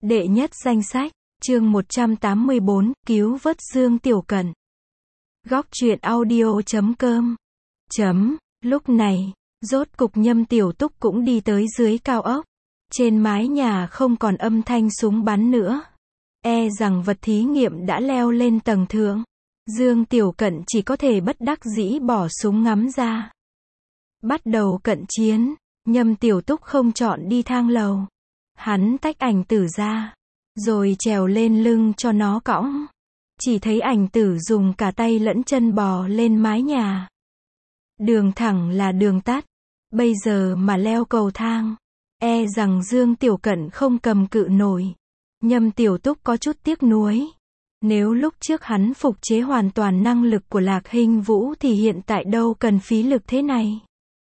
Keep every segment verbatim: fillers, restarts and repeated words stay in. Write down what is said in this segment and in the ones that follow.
Đệ nhất danh sách, chương một trăm tám mươi bốn, cứu vớt Dương Tiểu Cận. Góc truyện audio chấm com. Chấm, lúc này, rốt cục Nhâm Tiểu Túc cũng đi tới dưới cao ốc. Trên mái nhà không còn âm thanh súng bắn nữa. E rằng vật thí nghiệm đã leo lên tầng thượng. Dương Tiểu Cận chỉ có thể bất đắc dĩ bỏ súng ngắm ra. Bắt đầu cận chiến, Nhâm Tiểu Túc không chọn đi thang lầu. Hắn tách ảnh tử ra, rồi trèo lên lưng cho nó cõng. Chỉ thấy ảnh tử dùng cả tay lẫn chân bò lên mái nhà. Đường thẳng là đường tắt. Bây giờ mà leo cầu thang, e rằng Dương Tiểu Cận không cầm cự nổi. Nhâm Tiểu Túc có chút tiếc nuối. Nếu lúc trước hắn phục chế hoàn toàn năng lực của Lạc Hinh Vũ thì hiện tại đâu cần phí lực thế này.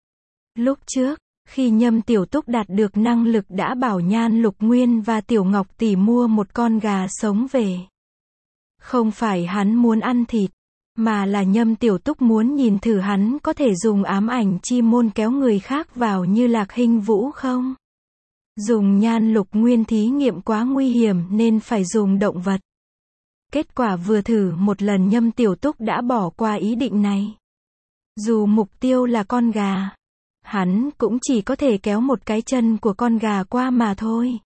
Lúc trước, khi Nhâm Tiểu Túc đạt được năng lực đã bảo Nhan Lục Nguyên và Tiểu Ngọc Tỷ mua một con gà sống về. Không phải hắn muốn ăn thịt, mà là Nhâm Tiểu Túc muốn nhìn thử hắn có thể dùng ám ảnh chi môn kéo người khác vào như Lạc Hinh Vũ không. Dùng Nhan Lục Nguyên thí nghiệm quá nguy hiểm nên phải dùng động vật. Kết quả vừa thử một lần Nhâm Tiểu Túc đã bỏ qua ý định này. Dù mục tiêu là con gà, hắn cũng chỉ có thể kéo một cái chân của con gà qua mà thôi.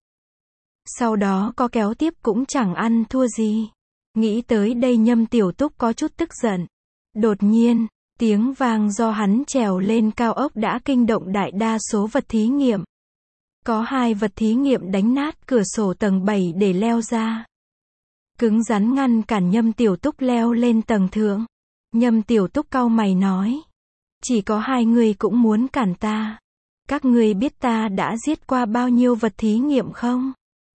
Sau đó có kéo tiếp cũng chẳng ăn thua gì. Nghĩ tới đây Nhâm Tiểu Túc có chút tức giận. Đột nhiên, tiếng vang do hắn trèo lên cao ốc đã kinh động đại đa số vật thí nghiệm. Có hai vật thí nghiệm đánh nát cửa sổ tầng bảy để leo ra. Cứng rắn ngăn cản Nhâm Tiểu Túc leo lên tầng thượng. Nhâm Tiểu Túc cau mày nói. Chỉ có hai người cũng muốn cản ta. Các ngươi biết ta đã giết qua bao nhiêu vật thí nghiệm không?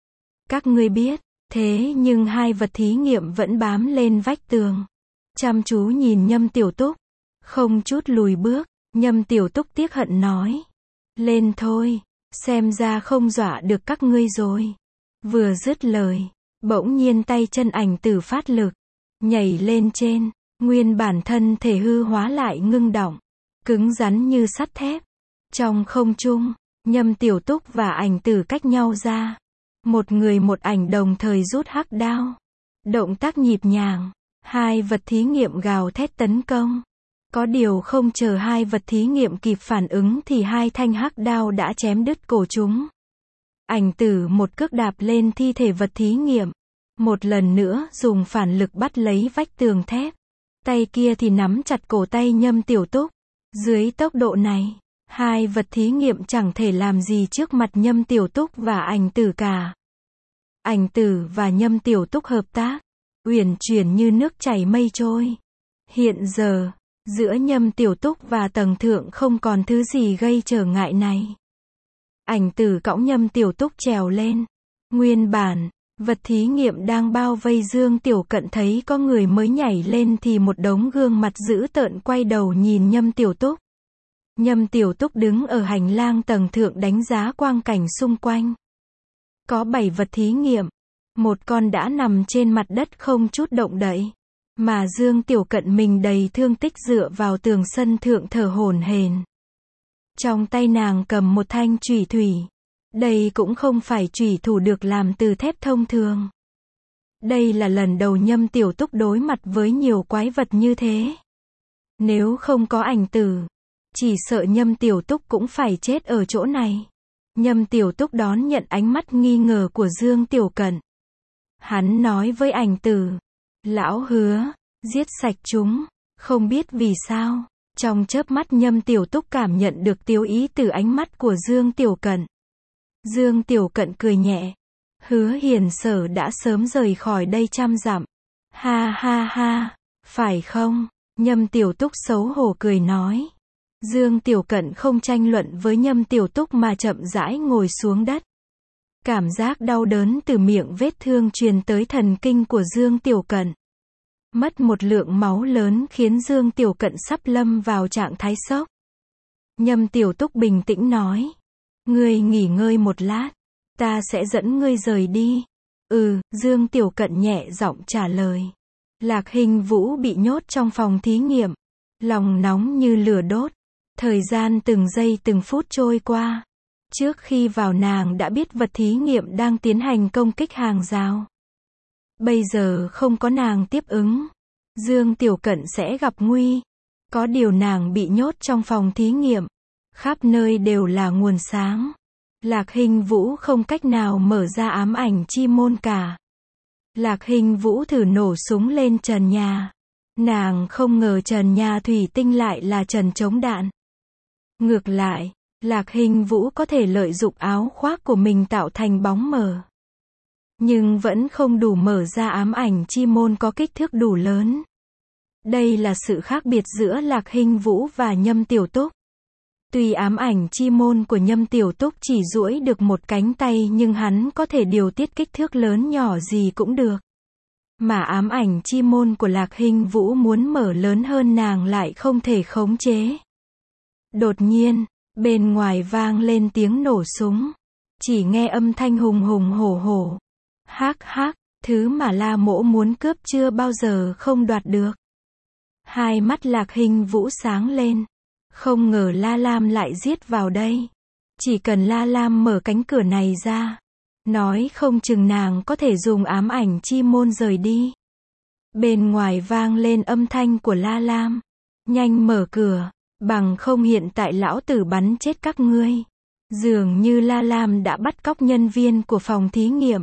Các ngươi biết, thế nhưng hai vật thí nghiệm vẫn bám lên vách tường. Chăm chú nhìn Nhâm Tiểu Túc. Không chút lùi bước, Nhâm Tiểu Túc tiếc hận nói. Lên thôi, xem ra không dọa được các ngươi rồi. Vừa dứt lời, bỗng nhiên tay chân ảnh tử phát lực. Nhảy lên trên, nguyên bản thân thể hư hóa lại ngưng đọng. Cứng rắn như sắt thép. Trong không trung, Nhâm Tiểu Túc và ảnh tử cách nhau ra. Một người một ảnh đồng thời rút hắc đao. Động tác nhịp nhàng. Hai vật thí nghiệm gào thét tấn công. Có điều không chờ hai vật thí nghiệm kịp phản ứng thì hai thanh hắc đao đã chém đứt cổ chúng. Ảnh tử một cước đạp lên thi thể vật thí nghiệm. Một lần nữa dùng phản lực bắt lấy vách tường thép. Tay kia thì nắm chặt cổ tay Nhâm Tiểu Túc. Dưới tốc độ này, hai vật thí nghiệm chẳng thể làm gì trước mặt Nhâm Tiểu Túc và ảnh tử cả. Ảnh tử và Nhâm Tiểu Túc hợp tác, uyển chuyển như nước chảy mây trôi. Hiện giờ, giữa Nhâm Tiểu Túc và tầng thượng không còn thứ gì gây trở ngại này. Ảnh tử cõng Nhâm Tiểu Túc trèo lên. Nguyên bản, vật thí nghiệm đang bao vây Dương Tiểu Cận thấy có người mới nhảy lên thì một đống gương mặt dữ tợn quay đầu nhìn Nhâm Tiểu Túc. Nhâm Tiểu Túc đứng ở hành lang tầng thượng đánh giá quang cảnh xung quanh. Có bảy vật thí nghiệm. Một con đã nằm trên mặt đất không chút động đậy. Mà Dương Tiểu Cận mình đầy thương tích dựa vào tường sân thượng thở hổn hển. Trong tay nàng cầm một thanh chủy thủy. Đây cũng không phải chủy thủ được làm từ thép thông thường. Đây là lần đầu Nhâm Tiểu Túc đối mặt với nhiều quái vật như thế. Nếu không có ảnh tử, chỉ sợ Nhâm Tiểu Túc cũng phải chết ở chỗ này. Nhâm Tiểu Túc đón nhận ánh mắt nghi ngờ của Dương Tiểu Cận. Hắn nói với ảnh tử. Lão hứa, giết sạch chúng. Không biết vì sao, trong chớp mắt Nhâm Tiểu Túc cảm nhận được tiêu ý từ ánh mắt của Dương Tiểu Cận. Dương Tiểu Cận cười nhẹ. Hứa Hiền Sở đã sớm rời khỏi đây trăm dặm. Ha ha ha, phải không? Nhâm Tiểu Túc xấu hổ cười nói. Dương Tiểu Cận không tranh luận với Nhâm Tiểu Túc mà chậm rãi ngồi xuống đất. Cảm giác đau đớn từ miệng vết thương truyền tới thần kinh của Dương Tiểu Cận. Mất một lượng máu lớn khiến Dương Tiểu Cận sắp lâm vào trạng thái sốc. Nhâm Tiểu Túc bình tĩnh nói. Ngươi nghỉ ngơi một lát, ta sẽ dẫn ngươi rời đi. Ừ, Dương Tiểu Cận nhẹ giọng trả lời. Lạc Hinh Vũ bị nhốt trong phòng thí nghiệm. Lòng nóng như lửa đốt. Thời gian từng giây từng phút trôi qua. Trước khi vào nàng đã biết vật thí nghiệm đang tiến hành công kích hàng rào. Bây giờ không có nàng tiếp ứng, Dương Tiểu Cận sẽ gặp nguy. Có điều nàng bị nhốt trong phòng thí nghiệm. Khắp nơi đều là nguồn sáng. Lạc Hinh Vũ không cách nào mở ra ám ảnh chi môn cả. Lạc Hinh Vũ thử nổ súng lên trần nhà. Nàng không ngờ trần nhà thủy tinh lại là trần chống đạn. Ngược lại, Lạc Hinh Vũ có thể lợi dụng áo khoác của mình tạo thành bóng mờ. Nhưng vẫn không đủ mở ra ám ảnh chi môn có kích thước đủ lớn. Đây là sự khác biệt giữa Lạc Hinh Vũ và Nhâm Tiểu Túc. Tuy ám ảnh chi môn của Nhâm Tiểu Túc chỉ duỗi được một cánh tay nhưng hắn có thể điều tiết kích thước lớn nhỏ gì cũng được. Mà ám ảnh chi môn của Lạc Hinh Vũ muốn mở lớn hơn nàng lại không thể khống chế. Đột nhiên, bên ngoài vang lên tiếng nổ súng. Chỉ nghe âm thanh hùng hùng hổ hổ. Hắc hắc, thứ mà La Mỗ muốn cướp chưa bao giờ không đoạt được. Hai mắt Lạc Hinh Vũ sáng lên. Không ngờ La Lam lại giết vào đây. Chỉ cần La Lam mở cánh cửa này ra, nói không chừng nàng có thể dùng ám ảnh chi môn rời đi. Bên ngoài vang lên âm thanh của La Lam. Nhanh mở cửa, bằng không hiện tại lão tử bắn chết các ngươi. Dường như La Lam đã bắt cóc nhân viên của phòng thí nghiệm.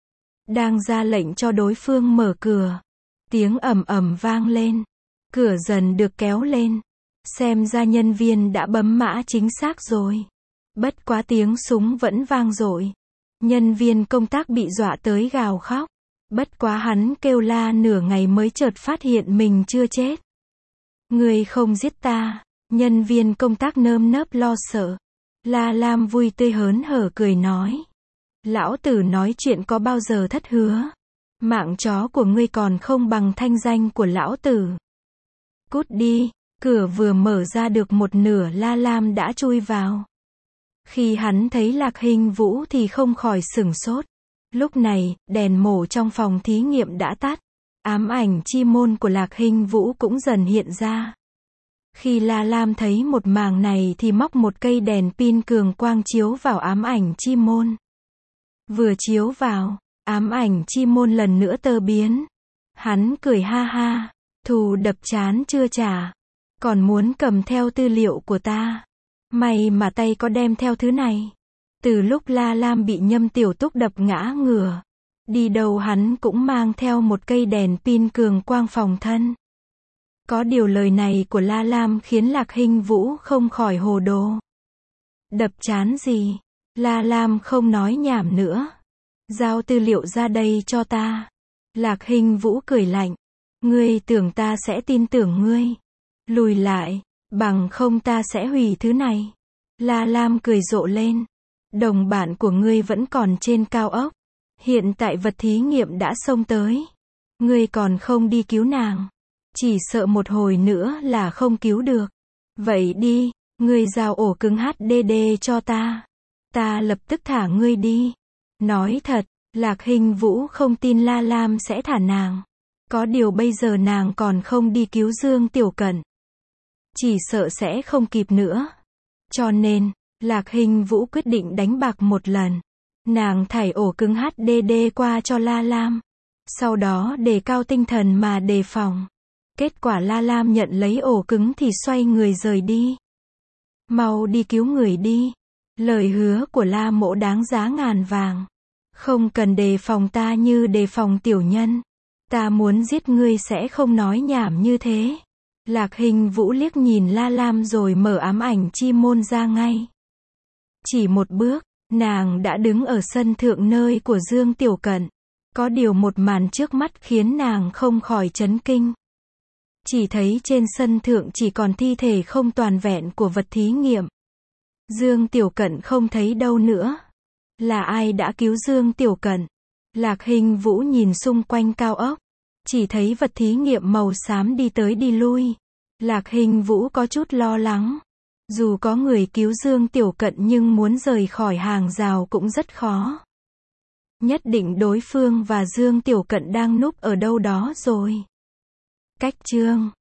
Đang ra lệnh cho đối phương mở cửa. Tiếng ầm ầm vang lên. Cửa dần được kéo lên. Xem ra nhân viên đã bấm mã chính xác rồi. Bất quá tiếng súng vẫn vang dội. Nhân viên công tác bị dọa tới gào khóc. Bất quá hắn kêu la nửa ngày mới chợt phát hiện mình chưa chết. Ngươi không giết ta. Nhân viên công tác nơm nớp lo sợ. La Lam vui tươi hớn hở cười nói. Lão tử nói chuyện có bao giờ thất hứa. Mạng chó của ngươi còn không bằng thanh danh của lão tử. Cút đi. Cửa vừa mở ra được một nửa La Lam đã chui vào. Khi hắn thấy Lạc Hinh Vũ thì không khỏi sửng sốt. Lúc này, đèn mổ trong phòng thí nghiệm đã tắt. Ám ảnh chi môn của Lạc Hinh Vũ cũng dần hiện ra. Khi La Lam thấy một màn này thì móc một cây đèn pin cường quang chiếu vào ám ảnh chi môn. Vừa chiếu vào, ám ảnh chi môn lần nữa tơ biến. Hắn cười ha ha, thù đập chán chưa trả. Còn muốn cầm theo tư liệu của ta. May mà tay có đem theo thứ này. Từ lúc La Lam bị Nhâm Tiểu Túc đập ngã ngửa. Đi đâu hắn cũng mang theo một cây đèn pin cường quang phòng thân. Có điều lời này của La Lam khiến Lạc Hinh Vũ không khỏi hồ đồ. Đập chán gì? La Lam không nói nhảm nữa. Giao tư liệu ra đây cho ta. Lạc Hinh Vũ cười lạnh. Ngươi tưởng ta sẽ tin tưởng ngươi. Lùi lại, bằng không ta sẽ hủy thứ này. La Lam cười rộ lên. Đồng bạn của ngươi vẫn còn trên cao ốc. Hiện tại vật thí nghiệm đã xông tới. Ngươi còn không đi cứu nàng. Chỉ sợ một hồi nữa là không cứu được. Vậy đi, ngươi giao ổ cứng hát đê đê cho ta. Ta lập tức thả ngươi đi. Nói thật, Lạc Hinh Vũ không tin La Lam sẽ thả nàng. Có điều bây giờ nàng còn không đi cứu Dương Tiểu Cận. Chỉ sợ sẽ không kịp nữa. Cho nên, Lạc Hinh Vũ quyết định đánh bạc một lần. Nàng thảy ổ cứng hát đê đê qua cho La Lam. Sau đó đề cao tinh thần mà đề phòng. Kết quả La Lam nhận lấy ổ cứng thì xoay người rời đi. Mau đi cứu người đi. Lời hứa của La Mỗ đáng giá ngàn vàng. Không cần đề phòng ta như đề phòng tiểu nhân. Ta muốn giết ngươi sẽ không nói nhảm như thế. Lạc Hinh Vũ liếc nhìn La Lam rồi mở ám ảnh chi môn ra ngay. Chỉ một bước, nàng đã đứng ở sân thượng nơi của Dương Tiểu Cận. Có điều một màn trước mắt khiến nàng không khỏi chấn kinh. Chỉ thấy trên sân thượng chỉ còn thi thể không toàn vẹn của vật thí nghiệm. Dương Tiểu Cận không thấy đâu nữa. Là ai đã cứu Dương Tiểu Cận? Lạc Hinh Vũ nhìn xung quanh cao ốc. Chỉ thấy vật thí nghiệm màu xám đi tới đi lui. Lạc Hinh Vũ có chút lo lắng. Dù có người cứu Dương Tiểu Cận nhưng muốn rời khỏi hàng rào cũng rất khó. Nhất định đối phương và Dương Tiểu Cận đang núp ở đâu đó rồi. Cách chương